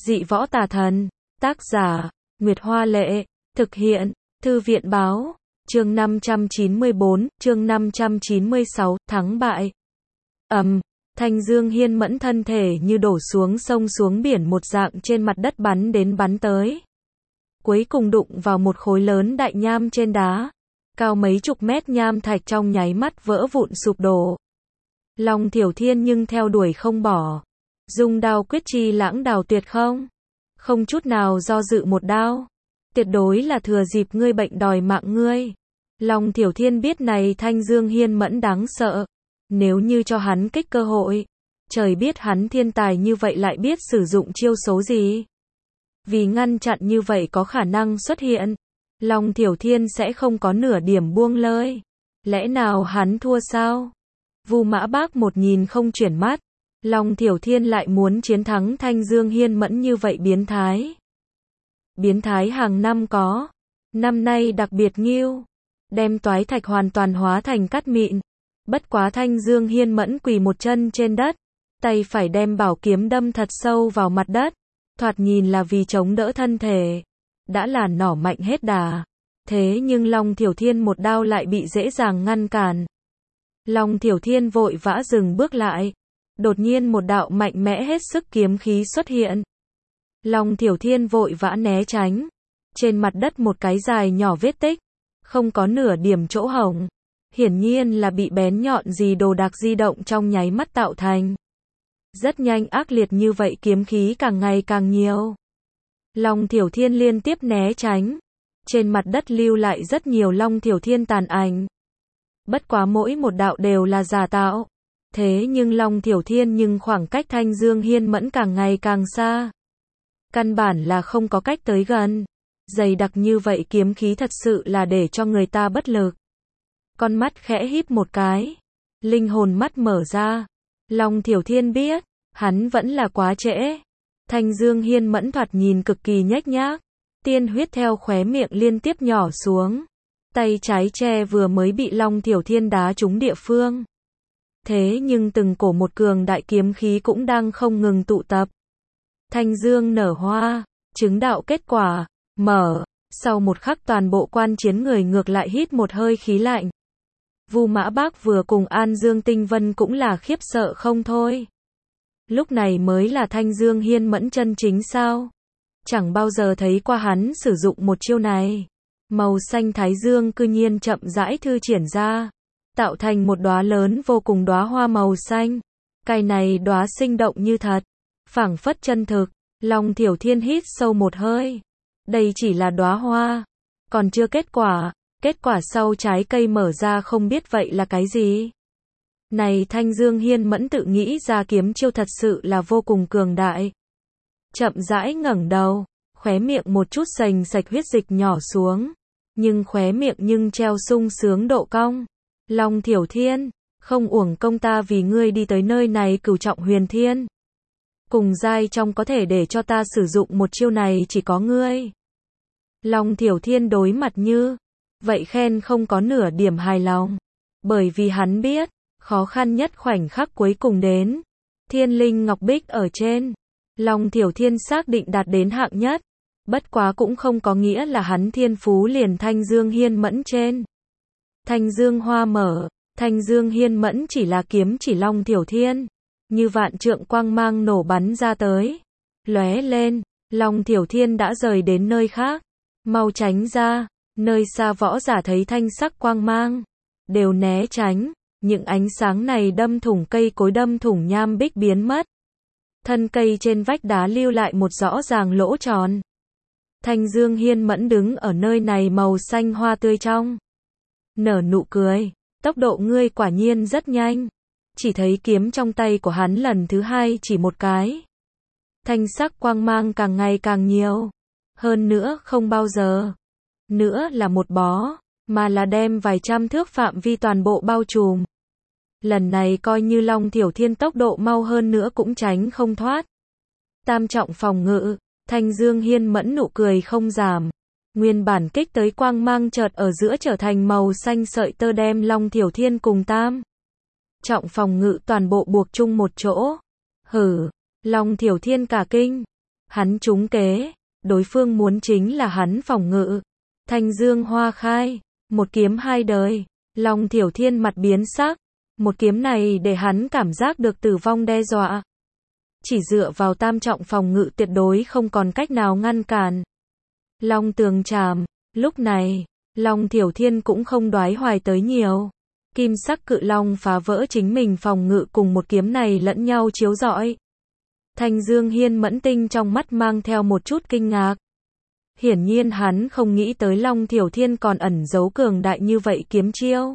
Dị võ tà thần. Tác giả, Nguyệt Hoa Lệ. Thực hiện, Thư viện Báo. Chương 594, chương 596, thắng bại. Thanh Dương Hiên Mẫn thân thể như đổ xuống sông xuống biển một dạng trên mặt đất bắn đến bắn tới. Cuối cùng đụng vào một khối lớn đại nham trên đá. Cao mấy chục mét nham thạch trong nháy mắt vỡ vụn sụp đổ. Long Thiểu Thiên nhưng theo đuổi không bỏ. Dung đao quyết chi lãng đào tuyệt không? Không chút nào do dự một đao. Tuyệt đối là thừa dịp ngươi bệnh đòi mạng ngươi. Long Thiểu Thiên biết này Thanh Dương Hiên Mẫn đáng sợ. Nếu như cho hắn kích cơ hội, trời biết hắn thiên tài như vậy lại biết sử dụng chiêu số gì. Vì ngăn chặn như vậy có khả năng xuất hiện, Long Thiểu Thiên sẽ không có nửa điểm buông lơi. Lẽ nào hắn thua sao? Vu Mã Bác một nhìn không chuyển mắt. Long Thiểu Thiên lại muốn chiến thắng Thanh Dương Hiên Mẫn như vậy biến thái. Biến thái hàng năm có. Năm nay đặc biệt nghiêu. Đem toái thạch hoàn toàn hóa thành cát mịn. Bất quá Thanh Dương Hiên Mẫn quỳ một chân trên đất. Tay phải đem bảo kiếm đâm thật sâu vào mặt đất. Thoạt nhìn là vì chống đỡ thân thể. Đã là nỏ mạnh hết đà. Thế nhưng Long Thiểu Thiên một đao lại bị dễ dàng ngăn cản. Long Thiểu Thiên vội vã dừng bước lại. Đột nhiên một đạo mạnh mẽ hết sức kiếm khí xuất hiện. Long Thiểu Thiên vội vã né tránh. Trên mặt đất một cái dài nhỏ vết tích. Không có nửa điểm chỗ hổng. Hiển nhiên là bị bén nhọn gì đồ đạc di động trong nháy mắt tạo thành. Rất nhanh ác liệt như vậy kiếm khí càng ngày càng nhiều. Long Thiểu Thiên liên tiếp né tránh. Trên mặt đất lưu lại rất nhiều Long Thiểu Thiên tàn ảnh. Bất quá mỗi một đạo đều là giả tạo. Thế nhưng Long Thiểu Thiên nhưng khoảng cách Thanh Dương Hiên Mẫn càng ngày càng xa. Căn bản là không có cách tới gần. Dày đặc như vậy kiếm khí thật sự là để cho người ta bất lực. Con mắt khẽ híp một cái. Linh hồn mắt mở ra. Long Thiểu Thiên biết, hắn vẫn là quá trễ. Thanh Dương Hiên Mẫn thoạt nhìn cực kỳ nhếch nhác. Tiên huyết theo khóe miệng liên tiếp nhỏ xuống. Tay trái che vừa mới bị Long Thiểu Thiên đá trúng địa phương. Thế nhưng từng cổ một cường đại kiếm khí cũng đang không ngừng tụ tập. Thanh Dương nở hoa, chứng đạo kết quả, mở. Sau một khắc toàn bộ quan chiến người ngược lại hít một hơi khí lạnh. Vu Mã Bác vừa cùng An Dương Tinh Vân cũng là khiếp sợ không thôi. Lúc này mới là Thanh Dương Hiên Mẫn chân chính sao? Chẳng bao giờ thấy qua hắn sử dụng một chiêu này. Màu xanh thái dương cư nhiên chậm rãi thư triển ra, tạo thành một đóa lớn vô cùng đóa hoa màu xanh. Cái này đóa sinh động như thật, phảng phất chân thực. Long Thiểu Thiên hít sâu một hơi. Đây chỉ là đóa hoa, còn chưa kết quả. Kết quả sau trái cây mở ra không biết vậy là cái gì. Này Thanh Dương Hiên Mẫn tự nghĩ ra kiếm chiêu thật sự là vô cùng cường đại. Chậm rãi ngẩng đầu, khóe miệng một chút sành sạch huyết dịch nhỏ xuống. Nhưng khóe miệng nhưng treo sung sướng độ cong. Long Thiểu Thiên, không uổng công ta vì ngươi đi tới nơi này cửu trọng huyền thiên. Cùng giai trong có thể để cho ta sử dụng một chiêu này chỉ có ngươi. Long Thiểu Thiên đối mặt như vậy khen không có nửa điểm hài lòng. Bởi vì hắn biết, khó khăn nhất khoảnh khắc cuối cùng đến. Thiên linh ngọc bích ở trên. Long Thiểu Thiên xác định đạt đến hạng nhất. Bất quá cũng không có nghĩa là hắn thiên phú liền Thanh Dương Hiên Mẫn trên. Thanh Dương hoa mở, Thanh Dương Hiên Mẫn chỉ là kiếm chỉ Long Thiểu Thiên. Như vạn trượng quang mang nổ bắn ra tới. Lóe lên, Long Thiểu Thiên đã rời đến nơi khác. Mau tránh ra, nơi xa võ giả thấy thanh sắc quang mang. Đều né tránh, những ánh sáng này đâm thủng cây cối đâm thủng nham bích biến mất. Thân cây trên vách đá lưu lại một rõ ràng lỗ tròn. Thanh Dương Hiên Mẫn đứng ở nơi này màu xanh hoa tươi trong. Nở nụ cười, tốc độ ngươi quả nhiên rất nhanh. Chỉ thấy kiếm trong tay của hắn lần thứ hai chỉ một cái. Thanh sắc quang mang càng ngày càng nhiều. Hơn nữa không bao giờ nữa là một bó, mà là đem vài trăm thước phạm vi toàn bộ bao trùm. Lần này coi như Long Thiểu Thiên tốc độ mau hơn nữa cũng tránh không thoát. Tam trọng phòng ngự, Thanh Dương Hiên Mẫn nụ cười không giảm. Nguyên bản kích tới quang mang chợt ở giữa trở thành màu xanh sợi tơ đem Long Thiểu Thiên cùng tam trọng phòng ngự toàn bộ buộc chung một chỗ. Hử, Long Thiểu Thiên cả kinh. Hắn trúng kế, đối phương muốn chính là hắn phòng ngự. Thanh dương hoa khai, một kiếm hai đời. Long Thiểu Thiên mặt biến sắc, một kiếm này để hắn cảm giác được tử vong đe dọa. Chỉ dựa vào tam trọng phòng ngự tuyệt đối không còn cách nào ngăn cản. Long tường trảm, lúc này, Long Thiểu Thiên cũng không đoái hoài tới nhiều. Kim sắc cự long phá vỡ chính mình phòng ngự cùng một kiếm này lẫn nhau chiếu rọi. Thanh Dương Hiên Mẫn tinh trong mắt mang theo một chút kinh ngạc. Hiển nhiên hắn không nghĩ tới Long Thiểu Thiên còn ẩn giấu cường đại như vậy kiếm chiêu.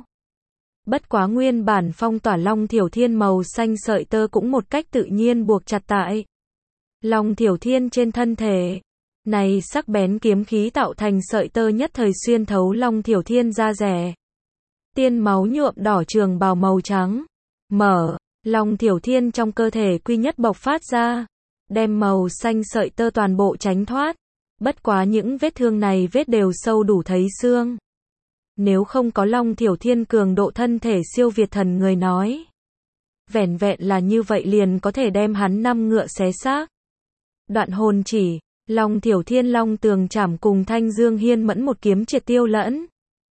Bất quá nguyên bản phong tỏa Long Thiểu Thiên màu xanh sợi tơ cũng một cách tự nhiên buộc chặt tại Long Thiểu Thiên trên thân thể. Này sắc bén kiếm khí tạo thành sợi tơ nhất thời xuyên thấu Long Thiểu Thiên da rẻ. Tiên máu nhuộm đỏ trường bào màu trắng. Mở, Long Thiểu Thiên trong cơ thể quy nhất bộc phát ra, đem màu xanh sợi tơ toàn bộ tránh thoát. Bất quá những vết thương này vết đều sâu đủ thấy xương. Nếu không có Long Thiểu Thiên cường độ thân thể siêu việt thần người nói, vẻn vẹn là như vậy liền có thể đem hắn năm ngựa xé xác. Đoạn hồn chỉ, Long Thiểu Thiên Long tường trảm cùng Thanh Dương Hiên Mẫn một kiếm triệt tiêu lẫn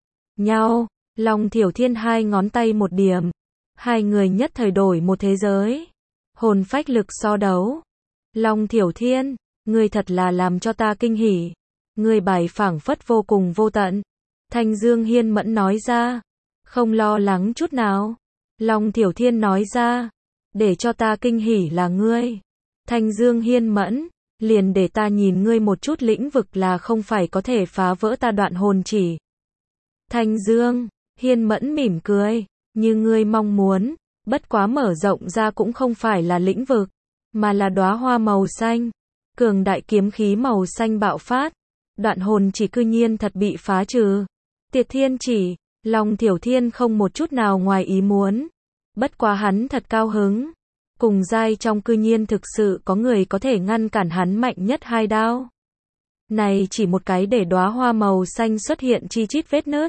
nhau. Long Thiểu Thiên hai ngón tay một điểm, hai người nhất thời đổi một thế giới. Hồn phách lực so đấu. Long Thiểu Thiên, ngươi thật là làm cho ta kinh hỉ. Ngươi bài phảng phất vô cùng vô tận. Thanh Dương Hiên Mẫn nói ra, không lo lắng chút nào. Long Thiểu Thiên nói ra, để cho ta kinh hỉ là ngươi. Thanh Dương Hiên Mẫn, liền để ta nhìn ngươi một chút lĩnh vực là không phải có thể phá vỡ ta đoạn hồn chỉ. Thanh Dương Hiên Mẫn mỉm cười, như ngươi mong muốn, bất quá mở rộng ra cũng không phải là lĩnh vực, mà là đóa hoa màu xanh. Cường đại kiếm khí màu xanh bạo phát, đoạn hồn chỉ cư nhiên thật bị phá trừ. Tiệt thiên chỉ, Long Thiểu Thiên không một chút nào ngoài ý muốn. Bất quá hắn thật cao hứng. Cùng giai trong cư nhiên thực sự có người có thể ngăn cản hắn mạnh nhất hai đao. Này chỉ một cái để đóa hoa màu xanh xuất hiện chi chít vết nứt.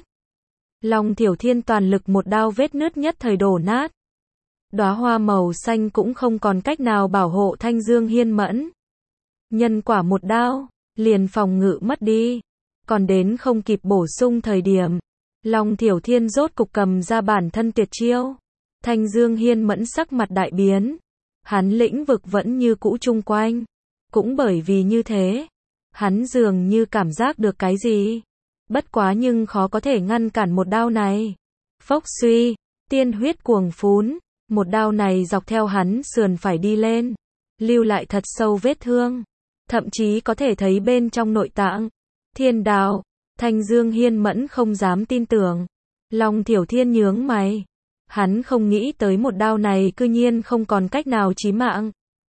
Long Thiểu Thiên toàn lực một đao vết nứt nhất thời đổ nát. Đóa hoa màu xanh cũng không còn cách nào bảo hộ Thanh Dương Hiên Mẫn. Nhân quả một đao, liền phòng ngự mất đi. Còn đến không kịp bổ sung thời điểm, Long Thiểu Thiên rốt cục cầm ra bản thân tuyệt chiêu. Thanh Dương Hiên Mẫn sắc mặt đại biến. Hắn lĩnh vực vẫn như cũ chung quanh. Cũng bởi vì như thế, hắn dường như cảm giác được cái gì. Bất quá nhưng khó có thể ngăn cản một đao này. Phốc suy, tiên huyết cuồng phún. Một đao này dọc theo hắn sườn phải đi lên, lưu lại thật sâu vết thương. Thậm chí có thể thấy bên trong nội tạng. Thiên đạo, Thanh Dương Hiên Mẫn không dám tin tưởng. Long Thiểu Thiên nhướng mày. Hắn không nghĩ tới một đao này cư nhiên không còn cách nào chí mạng.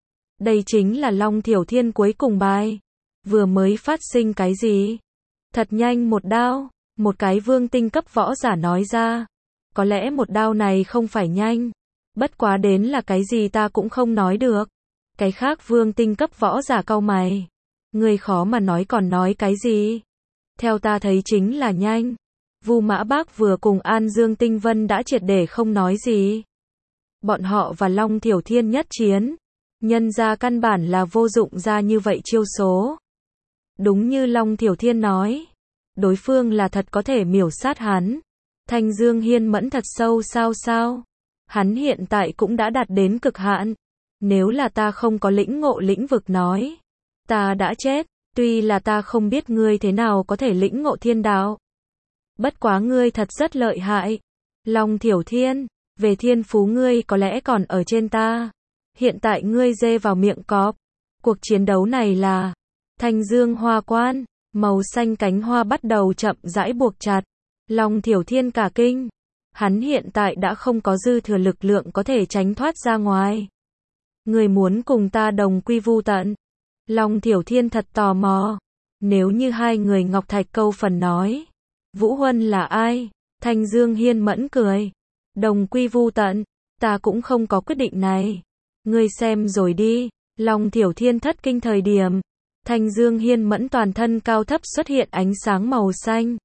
Đây chính là Long Thiểu Thiên cuối cùng bài. Vừa mới phát sinh cái gì? Thật nhanh một đao, một cái vương tinh cấp võ giả nói ra. Có lẽ một đao này không phải nhanh. Bất quá đến là cái gì ta cũng không nói được. Cái khác vương tinh cấp võ giả cau mày. Người khó mà nói còn nói cái gì? Theo ta thấy chính là nhanh. Vu Mã Bác vừa cùng An Dương Tinh Vân đã triệt để không nói gì. Bọn họ và Long Thiểu Thiên nhất chiến. Nhân ra căn bản là vô dụng ra như vậy chiêu số. Đúng như Long Thiểu Thiên nói. Đối phương là thật có thể miểu sát hắn. Thanh Dương Hiên Mẫn thật sâu sao. Hắn hiện tại cũng đã đạt đến cực hạn. Nếu là ta không có lĩnh ngộ lĩnh vực nói, ta đã chết. Tuy là ta không biết ngươi thế nào có thể lĩnh ngộ thiên đạo. Bất quá ngươi thật rất lợi hại. Long Thiểu Thiên, về thiên phú ngươi có lẽ còn ở trên ta. Hiện tại ngươi dê vào miệng cọp. Cuộc chiến đấu này là Thanh Dương Hoa Quan, màu xanh cánh hoa bắt đầu chậm rãi buộc chặt. Long Thiểu Thiên cả kinh. Hắn hiện tại đã không có dư thừa lực lượng có thể tránh thoát ra ngoài. Ngươi muốn cùng ta đồng quy vu tận. Long Thiểu Thiên thật tò mò. Nếu như hai người Ngọc Thạch câu phần nói, Vũ Huân là ai? Thanh Dương Hiên Mẫn cười. Đồng quy vu tận, ta cũng không có quyết định này. Ngươi xem rồi đi. Long Thiểu Thiên thất kinh thời điểm, Thanh Dương Hiên Mẫn toàn thân cao thấp xuất hiện ánh sáng màu xanh.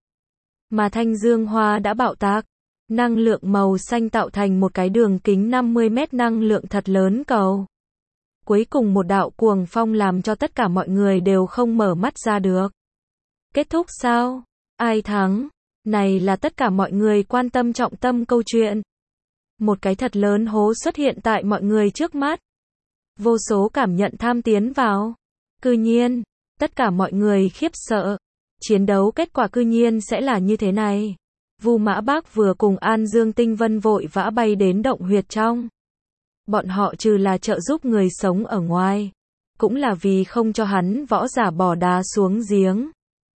Mà Thanh Dương Hoa đã bạo tạc. Năng lượng màu xanh tạo thành một cái đường kính 50 mét năng lượng thật lớn cầu. Cuối cùng một đạo cuồng phong làm cho tất cả mọi người đều không mở mắt ra được. Kết thúc sao? Ai thắng? Này là tất cả mọi người quan tâm trọng tâm câu chuyện. Một cái thật lớn hố xuất hiện tại mọi người trước mắt. Vô số cảm nhận tham tiến vào. Cư nhiên, tất cả mọi người khiếp sợ. Chiến đấu kết quả cư nhiên sẽ là như thế này. Vu Mã Bác vừa cùng An Dương Tinh Vân vội vã bay đến động huyệt trong. Bọn họ trừ là trợ giúp người sống ở ngoài, cũng là vì không cho hắn võ giả bỏ đá xuống giếng.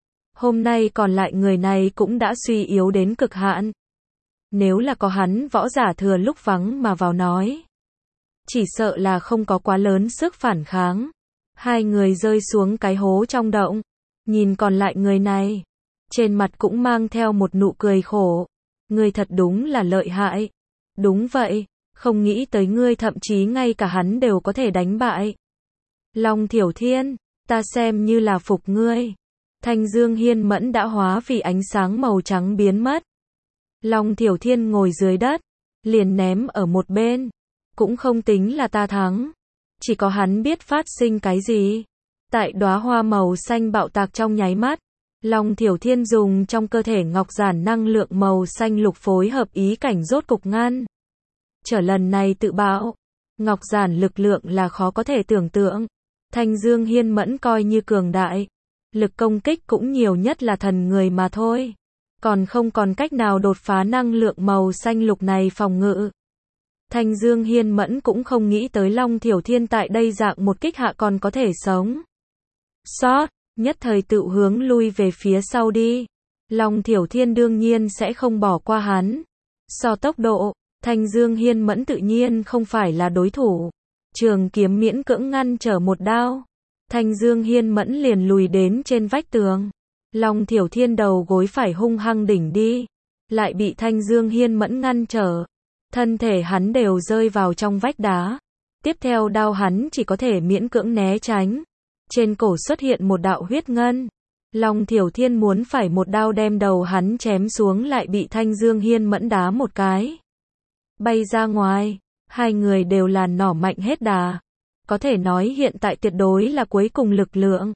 Hôm nay còn lại người này cũng đã suy yếu đến cực hạn. Nếu là có hắn võ giả thừa lúc vắng mà vào nói, chỉ sợ là không có quá lớn sức phản kháng. Hai người rơi xuống cái hố trong động, nhìn còn lại người này, trên mặt cũng mang theo một nụ cười khổ. Ngươi thật đúng là lợi hại. Đúng vậy, không nghĩ tới ngươi thậm chí ngay cả hắn đều có thể đánh bại. Long Thiểu Thiên, ta xem như là phục ngươi. Thanh Dương Hiên Mẫn đã hóa vì ánh sáng màu trắng biến mất. Long Thiểu Thiên ngồi dưới đất, liền ném ở một bên. Cũng không tính là ta thắng. Chỉ có hắn biết phát sinh cái gì. Tại đóa hoa màu xanh bạo tạc trong nháy mắt, Long Thiểu Thiên dùng trong cơ thể ngọc giản năng lượng màu xanh lục phối hợp ý cảnh rốt cục ngăn. Trở lần này tự bạo, ngọc giản lực lượng là khó có thể tưởng tượng. Thanh Dương Hiên Mẫn coi như cường đại, lực công kích cũng nhiều nhất là thần người mà thôi. Còn không còn cách nào đột phá năng lượng màu xanh lục này phòng ngự. Thanh Dương Hiên Mẫn cũng không nghĩ tới Long Thiểu Thiên tại đây dạng một kích hạ còn có thể sống. Sót, nhất thời tự hướng lui về phía sau đi. Long Thiểu Thiên đương nhiên sẽ không bỏ qua hắn. So tốc độ, Thanh Dương Hiên Mẫn tự nhiên không phải là đối thủ. Trường kiếm miễn cưỡng ngăn trở một đao. Thanh Dương Hiên Mẫn liền lùi đến trên vách tường. Long Thiểu Thiên đầu gối phải hung hăng đỉnh đi. Lại bị Thanh Dương Hiên Mẫn ngăn trở. Thân thể hắn đều rơi vào trong vách đá. Tiếp theo đao hắn chỉ có thể miễn cưỡng né tránh. Trên cổ xuất hiện một đạo huyết ngân. Long Thiểu Thiên muốn phải một đao đem đầu hắn chém xuống lại bị Thanh Dương Hiên Mẫn đá một cái. Bay ra ngoài, hai người đều là nỏ mạnh hết đà. Có thể nói hiện tại tuyệt đối là cuối cùng lực lượng.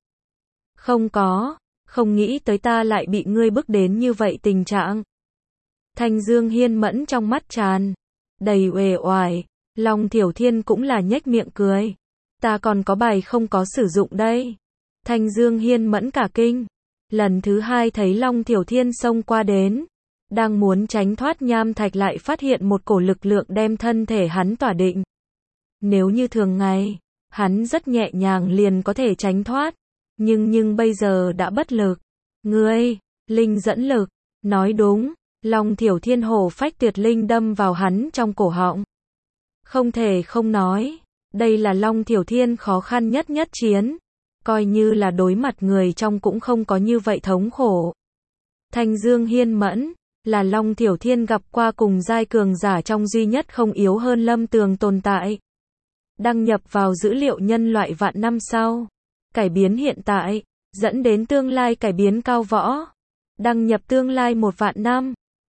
Không nghĩ tới ta lại bị ngươi bức đến như vậy tình trạng. Thanh Dương Hiên Mẫn trong mắt tràn đầy uể oải, Long Thiểu Thiên cũng là nhếch miệng cười. Ta còn có bài không có sử dụng đây. Thanh Dương Hiên Mẫn cả kinh. Lần thứ hai thấy Long Thiểu Thiên xông qua đến. Đang muốn tránh thoát nham thạch lại phát hiện một cổ lực lượng đem thân thể hắn tỏa định. Nếu như thường ngày, hắn rất nhẹ nhàng liền có thể tránh thoát. Nhưng bây giờ đã bất lực. Ngươi, linh dẫn lực. Nói đúng, Long Thiểu Thiên hổ phách tuyệt linh đâm vào hắn trong cổ họng. Không thể không nói. Đây là Long Thiểu Thiên khó khăn nhất chiến. Coi như là đối mặt người trong cũng không có như vậy thống khổ. Thanh Dương Hiên Mẫn là Long Thiểu Thiên gặp qua cùng giai cường giả trong duy nhất không yếu hơn Lâm Tường tồn tại. Đăng nhập vào dữ liệu nhân loại vạn năm sau. Cải biến hiện tại, dẫn đến tương lai cải biến cao võ. Đăng nhập tương lai 1 vạn năm.